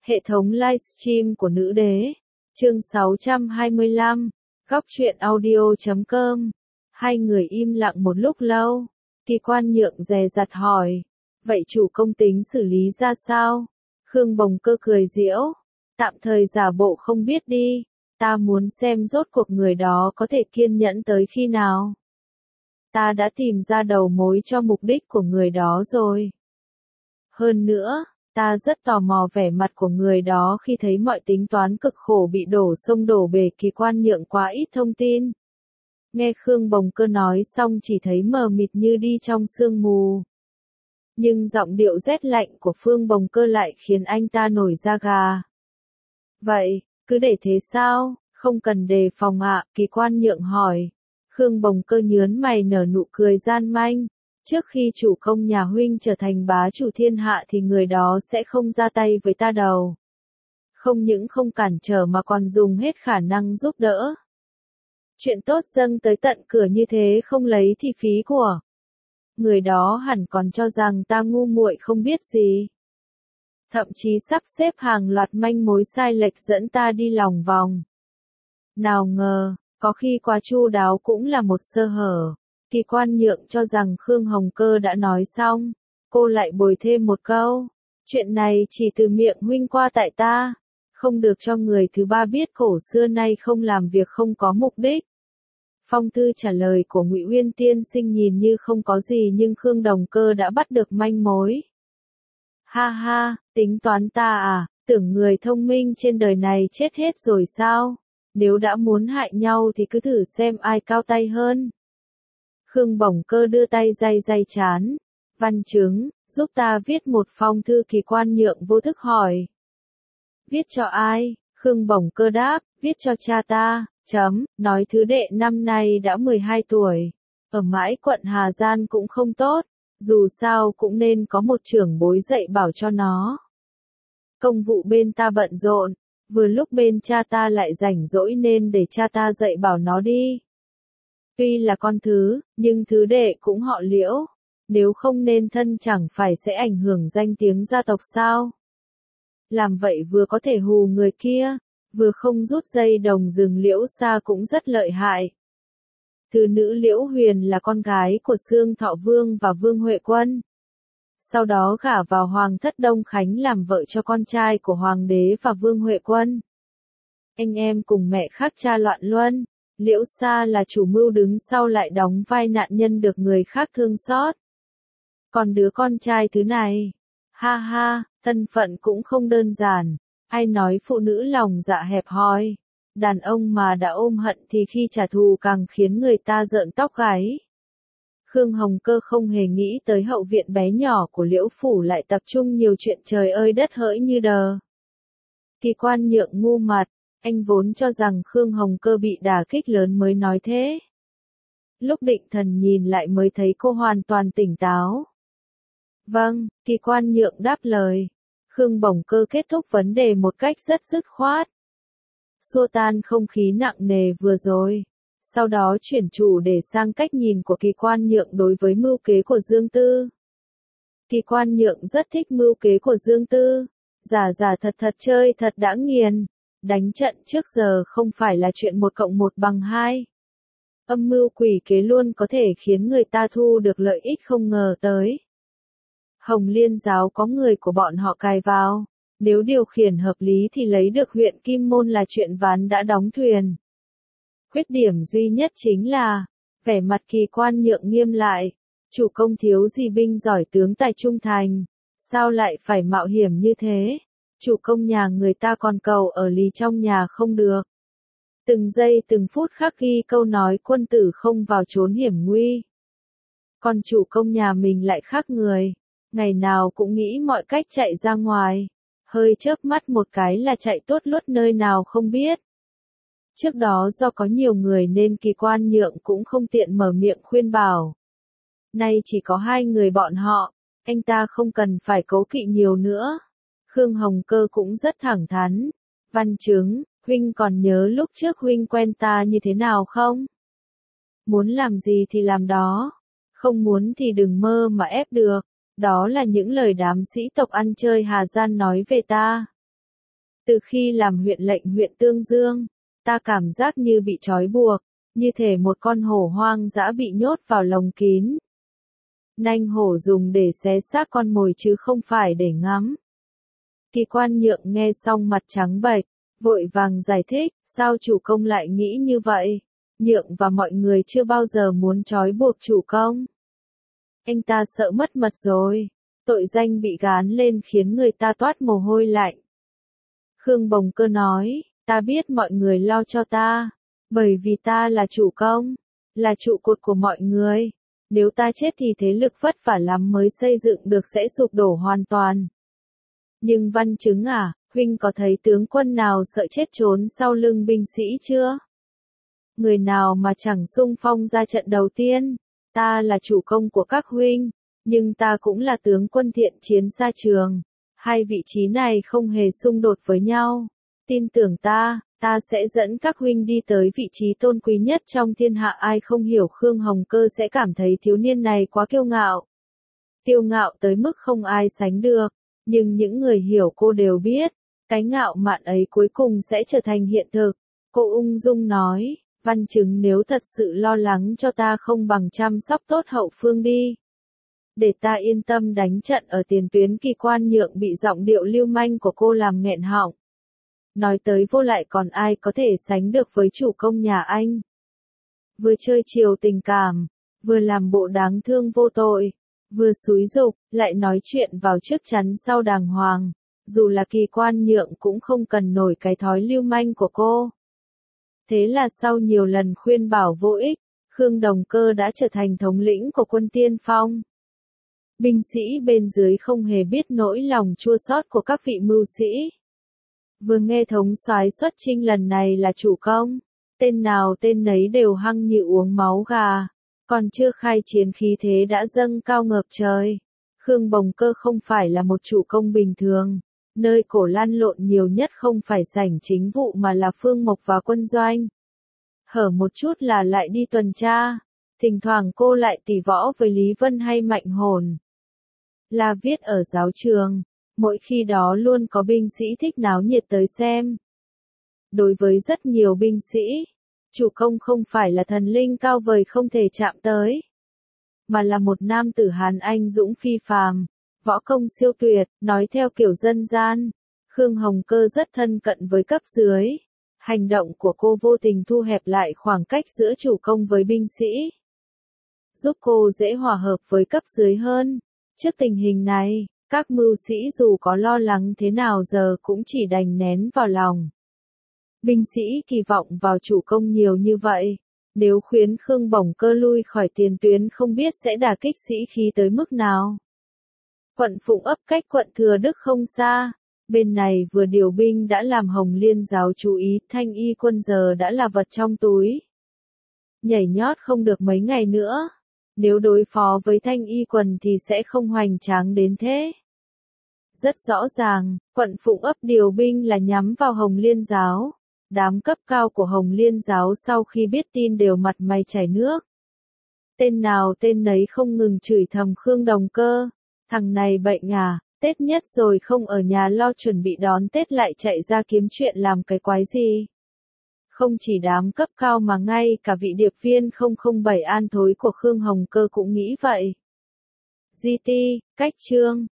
Hệ thống livestream của nữ đế. Chương 625. Góc truyện audio.com. Hai người im lặng một lúc lâu. Kỳ Quan Nhượng dè dặt hỏi. Vậy chủ công tính xử lý ra sao? Khương Bồng Cơ cười giễu. Tạm thời giả bộ không biết đi. Ta muốn xem rốt cuộc người đó có thể kiên nhẫn tới khi nào. Ta đã tìm ra đầu mối cho mục đích của người đó rồi. Hơn nữa, ta rất tò mò vẻ mặt của người đó khi thấy mọi tính toán cực khổ bị đổ sông đổ bể. Kỳ Quan Nhượng quá ít thông tin. Nghe Khương Bồng Cơ nói xong chỉ thấy mờ mịt như đi trong sương mù. Nhưng giọng điệu rét lạnh của Phương Bồng Cơ lại khiến anh ta nổi da gà. Vậy, cứ để thế sao, không cần đề phòng ạ? Kỳ Quan Nhượng hỏi. Khương Bồng Cơ nhớn mày nở nụ cười gian manh. Trước khi chủ công nhà huynh trở thành bá chủ thiên hạ thì người đó sẽ không ra tay với ta đâu. Không những không cản trở mà còn dùng hết khả năng giúp đỡ. Chuyện tốt dâng tới tận cửa như thế không lấy thì phí của. Người đó hẳn còn cho rằng ta ngu muội không biết gì. Thậm chí sắp xếp hàng loạt manh mối sai lệch dẫn ta đi lòng vòng. Nào ngờ, có khi quá chu đáo cũng là một sơ hở. Kỳ Quan Nhượng cho rằng Khương Hồng Cơ đã nói xong, cô lại bồi thêm một câu. Chuyện này chỉ từ miệng huynh qua tại ta, không được cho người thứ ba biết. Khổ xưa nay không làm việc không có mục đích. Phong thư trả lời của Ngụy Uyên tiên sinh nhìn như không có gì nhưng Khương Đồng Cơ đã bắt được manh mối. Ha ha, tính toán ta à, tưởng người thông minh trên đời này chết hết rồi sao? Nếu đã muốn hại nhau thì cứ thử xem ai cao tay hơn. Khương Bồng Cơ đưa tay day trán. Văn Chứng, giúp ta viết một phong thư. Kỳ Quan Nhượng vô thức hỏi. Viết cho ai? Khương Bồng Cơ đáp, viết cho cha ta. Nói thứ đệ năm nay đã 12 tuổi. Ở mãi quận Hà Giang cũng không tốt. Dù sao cũng nên có một trưởng bối dạy bảo cho nó. Công vụ bên ta bận rộn. Vừa lúc bên cha ta lại rảnh rỗi nên để cha ta dạy bảo nó đi. Tuy là con thứ, nhưng thứ đệ cũng họ Liễu. Nếu không nên thân chẳng phải sẽ ảnh hưởng danh tiếng gia tộc sao? Làm vậy vừa có thể hù người kia, vừa không rút dây đồng rừng. Liễu Sa cũng rất lợi hại. Thứ nữ Liễu Huyền là con gái của Xương Thọ Vương và Vương Huệ Quân. Sau đó gả vào Hoàng thất Đông Khánh làm vợ cho con trai của Hoàng đế và Vương Huệ Quân. Anh em cùng mẹ khác cha loạn luân. Liễu Sa là chủ mưu đứng sau lại đóng vai nạn nhân được người khác thương xót. Còn đứa con trai thứ này, ha ha, thân phận cũng không đơn giản. Ai nói phụ nữ lòng dạ hẹp hòi. Đàn ông mà đã ôm hận thì khi trả thù càng khiến người ta rợn tóc gáy. Khương Hồng Cơ không hề nghĩ tới hậu viện bé nhỏ của Liễu Phủ lại tập trung nhiều chuyện trời ơi đất hỡi như đờ. Kỳ Quan Nhượng ngu mặt. Anh vốn cho rằng Khương Hồng Cơ bị đả kích lớn mới nói thế. Lúc định thần nhìn lại mới thấy cô hoàn toàn tỉnh táo. Vâng, Kỳ Quan Nhượng đáp lời. Khương Bồng Cơ kết thúc vấn đề một cách rất dứt khoát. Xua tan không khí nặng nề vừa rồi. Sau đó chuyển chủ đề sang cách nhìn của Kỳ Quan Nhượng đối với mưu kế của Dương Tư. Kỳ Quan Nhượng rất thích mưu kế của Dương Tư. Giả thật chơi thật đã nghiền. Đánh trận trước giờ không phải là chuyện 1+1=2. Âm mưu quỷ kế luôn có thể khiến người ta thu được lợi ích không ngờ tới. Hồng Liên giáo có người của bọn họ cài vào. Nếu điều khiển hợp lý thì lấy được huyện Kim Môn là chuyện ván đã đóng thuyền. Khuyết điểm duy nhất chính là, vẻ mặt Kỳ Quan Nhượng nghiêm lại. Chủ công thiếu gì binh giỏi tướng tài trung thành. Sao lại phải mạo hiểm như thế? Chủ công nhà người ta còn cầu ở lì trong nhà không được. Từng giây từng phút khắc ghi câu nói quân tử không vào chốn hiểm nguy. Còn chủ công nhà mình lại khác người. Ngày nào cũng nghĩ mọi cách chạy ra ngoài. Hơi chớp mắt một cái là chạy tốt luốt nơi nào không biết. Trước đó do có nhiều người nên Kỳ Quan Nhượng cũng không tiện mở miệng khuyên bảo. Nay chỉ có hai người bọn họ, anh ta không cần phải cố kỵ nhiều nữa. Khương Hồng Cơ cũng rất thẳng thắn. Văn Chứng, huynh còn nhớ lúc trước huynh quen ta như thế nào không? Muốn làm gì thì làm đó. Không muốn thì đừng mơ mà ép được. Đó là những lời đám sĩ tộc ăn chơi Hà Giang nói về ta. Từ khi làm huyện lệnh huyện Tương Dương, ta cảm giác như bị trói buộc, như thể một con hổ hoang dã bị nhốt vào lồng kín. Nanh hổ dùng để xé xác con mồi chứ không phải để ngắm. Kỳ Quan Nhượng nghe xong mặt trắng bệch, vội vàng giải thích, sao chủ công lại nghĩ như vậy? Nhượng và mọi người chưa bao giờ muốn trói buộc chủ công. Anh ta sợ mất mật rồi. Tội danh bị gán lên khiến người ta toát mồ hôi lạnh. Khương Bồng Cơ nói, ta biết mọi người lo cho ta, bởi vì ta là chủ công, là trụ cột của mọi người. Nếu ta chết thì thế lực vất vả lắm mới xây dựng được sẽ sụp đổ hoàn toàn. Nhưng Văn Chứng à, huynh có thấy tướng quân nào sợ chết trốn sau lưng binh sĩ chưa? Người nào mà chẳng xung phong ra trận đầu tiên? Ta là chủ công của các huynh, nhưng ta cũng là tướng quân thiện chiến xa trường. Hai vị trí này không hề xung đột với nhau. Tin tưởng ta sẽ dẫn các huynh đi tới vị trí tôn quý nhất trong thiên hạ. Ai không hiểu Khương Hồng Cơ sẽ cảm thấy thiếu niên này quá kiêu ngạo. Kiêu ngạo tới mức không ai sánh được. Nhưng những người hiểu cô đều biết, cái ngạo mạn ấy cuối cùng sẽ trở thành hiện thực. Cô ung dung nói, Văn Chứng nếu thật sự lo lắng cho ta không bằng chăm sóc tốt hậu phương đi. Để ta yên tâm đánh trận ở tiền tuyến. Kỳ Quan Nhượng bị giọng điệu lưu manh của cô làm nghẹn họng. Nói tới vô lại còn ai có thể sánh được với chủ công nhà anh. Vừa chơi chiều tình cảm, vừa làm bộ đáng thương vô tội, vừa xúi giục, lại nói chuyện vào trước chắn sau đàng hoàng. Dù là Kỳ Quan Nhượng cũng không cần nổi cái thói lưu manh của cô. Thế là sau nhiều lần khuyên bảo vô ích, Khương Đồng Cơ đã trở thành thống lĩnh của quân tiên phong. Binh sĩ bên dưới không hề biết nỗi lòng chua xót của các vị mưu sĩ. Vừa nghe thống soái xuất chinh lần này là chủ công, tên nào tên nấy đều hăng như uống máu gà, còn chưa khai chiến khí thế đã dâng cao ngập trời. Khương Bồng Cơ không phải là một chủ công bình thường, nơi cổ lăn lộn nhiều nhất không phải sảnh chính vụ mà là phương mộc và quân doanh. Hở một chút là lại đi tuần tra, thỉnh thoảng cô lại tỉ võ với Lý Vân hay Mạnh Hồn. Là viết ở giáo trường, mỗi khi đó luôn có binh sĩ thích náo nhiệt tới xem. Đối với rất nhiều binh sĩ, chủ công không phải là thần linh cao vời không thể chạm tới, mà là một nam tử Hán anh dũng phi phàm, võ công siêu tuyệt. Nói theo kiểu dân gian, Khương Hồng Cơ rất thân cận với cấp dưới. Hành động của cô vô tình thu hẹp lại khoảng cách giữa chủ công với binh sĩ, giúp cô dễ hòa hợp với cấp dưới hơn. Trước tình hình này, các mưu sĩ dù có lo lắng thế nào giờ cũng chỉ đành nén vào lòng. Binh sĩ kỳ vọng vào chủ công nhiều như vậy, nếu khuyến Khương Bồng Cơ lui khỏi tiền tuyến không biết sẽ đả kích sĩ khí tới mức nào. Quận Phụng Ấp cách quận Thừa Đức không xa, bên này vừa điều binh đã làm Hồng Liên giáo chú ý, Thanh Y quân giờ đã là vật trong túi. Nhảy nhót không được mấy ngày nữa, nếu đối phó với Thanh Y quần thì sẽ không hoành tráng đến thế. Rất rõ ràng, quận Phụng Ấp điều binh là nhắm vào Hồng Liên giáo. Đám cấp cao của Hồng Liên giáo sau khi biết tin đều mặt mày chảy nước. Tên nào tên nấy không ngừng chửi thầm Khương Đồng Cơ. Thằng này bệnh à, Tết nhất rồi không ở nhà lo chuẩn bị đón Tết lại chạy ra kiếm chuyện làm cái quái gì. Không chỉ đám cấp cao mà ngay cả vị điệp viên 007 an thối của Khương Hồng Cơ cũng nghĩ vậy. GT, cách chương